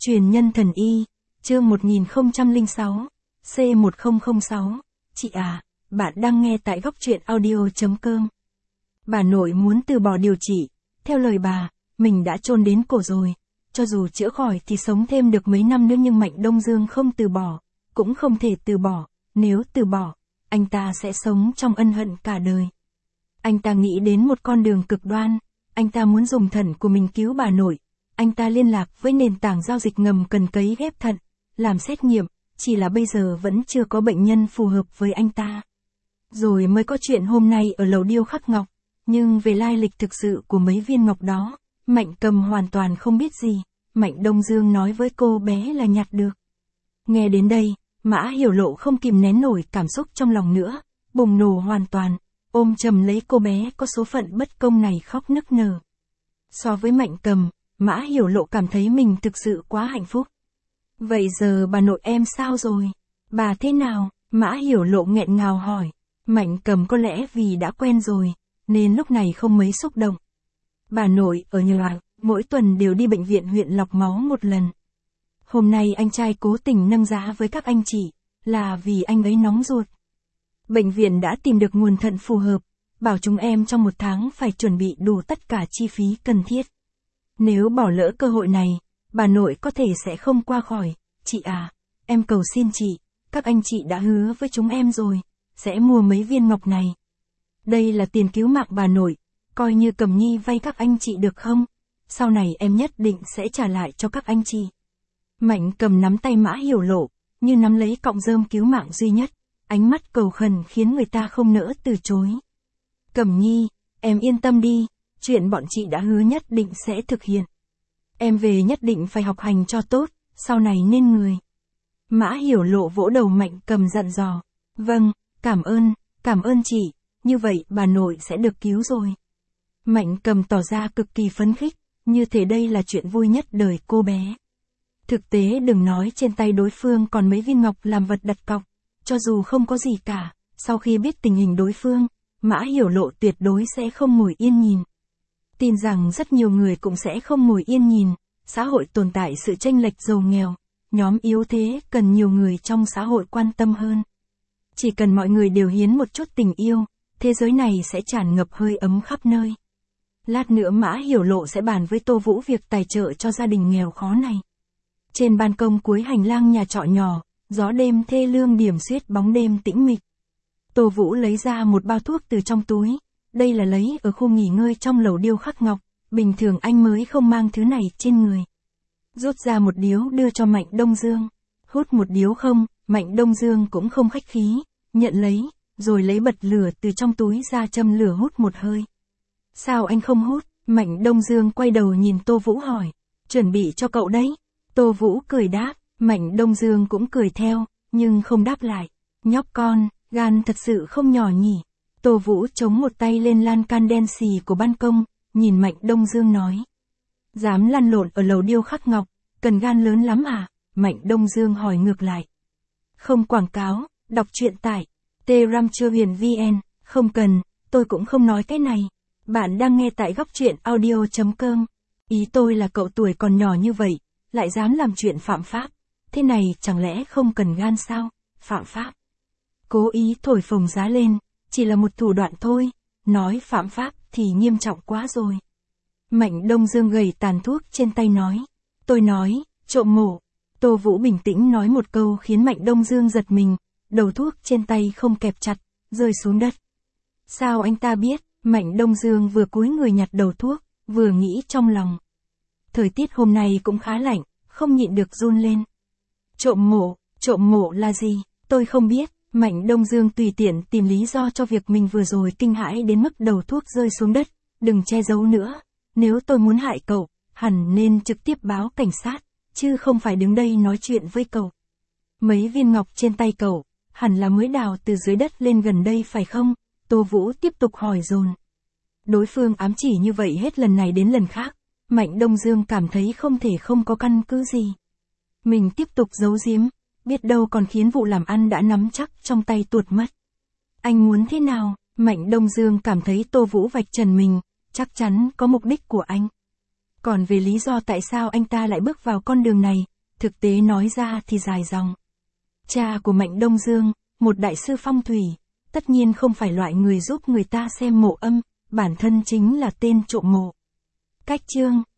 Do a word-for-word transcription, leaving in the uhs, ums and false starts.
Truyền nhân thần y, chương một nghìn không trăm lẻ sáu, C một không không sáu. Chị à, bạn đang nghe tại góc truyện audio.com. Bà nội muốn từ bỏ điều trị, theo lời bà, mình đã chôn đến cổ rồi, cho dù chữa khỏi thì sống thêm được mấy năm nữa, nhưng Mạnh Đông Dương không từ bỏ, cũng không thể từ bỏ, nếu từ bỏ, anh ta sẽ sống trong ân hận cả đời. Anh ta nghĩ đến một con đường cực đoan, anh ta muốn dùng thận của mình cứu bà nội. Anh ta liên lạc với nền tảng giao dịch ngầm cần cấy ghép thận, làm xét nghiệm, chỉ là bây giờ vẫn chưa có bệnh nhân phù hợp với anh ta. Rồi mới có chuyện hôm nay ở lầu điêu khắc ngọc, nhưng về lai lịch thực sự của mấy viên ngọc đó, Mạnh Cầm hoàn toàn không biết gì. Mạnh Đông Dương nói với cô bé là nhặt được. Nghe đến đây, Mã Hiểu Lộ không kìm nén nổi cảm xúc trong lòng nữa, bùng nổ hoàn toàn, ôm chầm lấy cô bé có số phận bất công này khóc nức nở. So với Mạnh Cầm, Mã Hiểu Lộ cảm thấy mình thực sự quá hạnh phúc. Vậy giờ bà nội em sao rồi? Bà thế nào? Mã Hiểu Lộ nghẹn ngào hỏi. Mạnh Cầm có lẽ vì đã quen rồi, nên lúc này không mấy xúc động. Bà nội ở nhà, mỗi tuần đều đi bệnh viện huyện lọc máu một lần. Hôm nay anh trai cố tình nâng giá với các anh chị, là vì anh ấy nóng ruột. Bệnh viện đã tìm được nguồn thận phù hợp, bảo chúng em trong một tháng phải chuẩn bị đủ tất cả chi phí cần thiết. Nếu bỏ lỡ cơ hội này, bà nội có thể sẽ không qua khỏi. Chị à, em cầu xin chị, các anh chị đã hứa với chúng em rồi, sẽ mua mấy viên ngọc này. Đây là tiền cứu mạng bà nội, coi như Cầm Nhi vay các anh chị được không? Sau này em nhất định sẽ trả lại cho các anh chị. Mạnh Cầm nắm tay Mã Hiểu Lộ, như nắm lấy cọng rơm cứu mạng duy nhất, ánh mắt cầu khẩn khiến người ta không nỡ từ chối. Cầm Nhi, em yên tâm đi, chuyện bọn chị đã hứa nhất định sẽ thực hiện. Em về nhất định phải học hành cho tốt, sau này nên người. Mã Hiểu Lộ vỗ đầu Mạnh Cầm dặn dò. Vâng, cảm ơn, cảm ơn chị, như vậy bà nội sẽ được cứu rồi. Mạnh Cầm tỏ ra cực kỳ phấn khích, như thể đây là chuyện vui nhất đời cô bé. Thực tế đừng nói trên tay đối phương còn mấy viên ngọc làm vật đặt cọc, cho dù không có gì cả, sau khi biết tình hình đối phương, Mã Hiểu Lộ tuyệt đối sẽ không ngồi yên nhìn. Tin rằng rất nhiều người cũng sẽ không ngồi yên nhìn, xã hội tồn tại sự chênh lệch giàu nghèo, nhóm yếu thế cần nhiều người trong xã hội quan tâm hơn. Chỉ cần mọi người đều hiến một chút tình yêu, thế giới này sẽ tràn ngập hơi ấm khắp nơi. Lát nữa Mã Hiểu Lộ sẽ bàn với Tô Vũ việc tài trợ cho gia đình nghèo khó này. Trên ban công cuối hành lang nhà trọ nhỏ, gió đêm thê lương điểm xuyết bóng đêm tĩnh mịch. Tô Vũ lấy ra một bao thuốc từ trong túi, đây là lấy ở khu nghỉ ngơi trong lầu điêu khắc ngọc, bình thường anh mới không mang thứ này trên người. Rút ra một điếu đưa cho Mạnh Đông Dương. Hút một điếu không? Mạnh Đông Dương cũng không khách khí, nhận lấy, rồi lấy bật lửa từ trong túi ra châm lửa hút một hơi. Sao anh không hút? Mạnh Đông Dương quay đầu nhìn Tô Vũ hỏi. Chuẩn bị cho cậu đấy. Tô Vũ cười đáp, Mạnh Đông Dương cũng cười theo, nhưng không đáp lại. Nhóc con, gan thật sự không nhỏ nhỉ. Tô Vũ chống một tay lên lan can đen xì của ban công, nhìn Mạnh Đông Dương nói. Dám lăn lộn ở lầu điêu khắc ngọc, cần gan lớn lắm à? Mạnh Đông Dương hỏi ngược lại. Không quảng cáo, đọc truyện tại t ram chơ huyền vn, không cần, tôi cũng không nói cái này. Bạn đang nghe tại góc truyện audio.com. Ý tôi là cậu tuổi còn nhỏ như vậy, lại dám làm chuyện phạm pháp. Thế này chẳng lẽ không cần gan sao? Phạm pháp. Cố ý thổi phồng giá lên, chỉ là một thủ đoạn thôi, nói phạm pháp thì nghiêm trọng quá rồi. Mạnh Đông Dương gầy tàn thuốc trên tay nói. Tôi nói, trộm mổ. Tô Vũ bình tĩnh nói một câu khiến Mạnh Đông Dương giật mình, đầu thuốc trên tay không kẹp chặt, rơi xuống đất. Sao anh ta biết? Mạnh Đông Dương vừa cúi người nhặt đầu thuốc, vừa nghĩ trong lòng. Thời tiết hôm nay cũng khá lạnh, không nhịn được run lên. Trộm mổ, trộm mổ là gì? Tôi không biết. Mạnh Đông Dương tùy tiện tìm lý do cho việc mình vừa rồi kinh hãi đến mức đầu thuốc rơi xuống đất. Đừng che giấu nữa. Nếu tôi muốn hại cậu, hẳn nên trực tiếp báo cảnh sát, chứ không phải đứng đây nói chuyện với cậu. Mấy viên ngọc trên tay cậu, hẳn là mới đào từ dưới đất lên gần đây phải không? Tô Vũ tiếp tục hỏi dồn. Đối phương ám chỉ như vậy hết lần này đến lần khác, Mạnh Đông Dương cảm thấy không thể không có căn cứ gì. Mình tiếp tục giấu giếm, biết đâu còn khiến vụ làm ăn đã nắm chắc trong tay tuột mất. Anh muốn thế nào? Mạnh Đông Dương cảm thấy Tô Vũ vạch trần mình, chắc chắn có mục đích của anh. Còn về lý do tại sao anh ta lại bước vào con đường này, Thực tế nói ra thì dài dòng. Cha của Mạnh Đông Dương, một đại sư phong thủy, tất nhiên không phải loại người giúp người ta xem mộ âm, bản thân chính là tên trộm mộ. Cách chương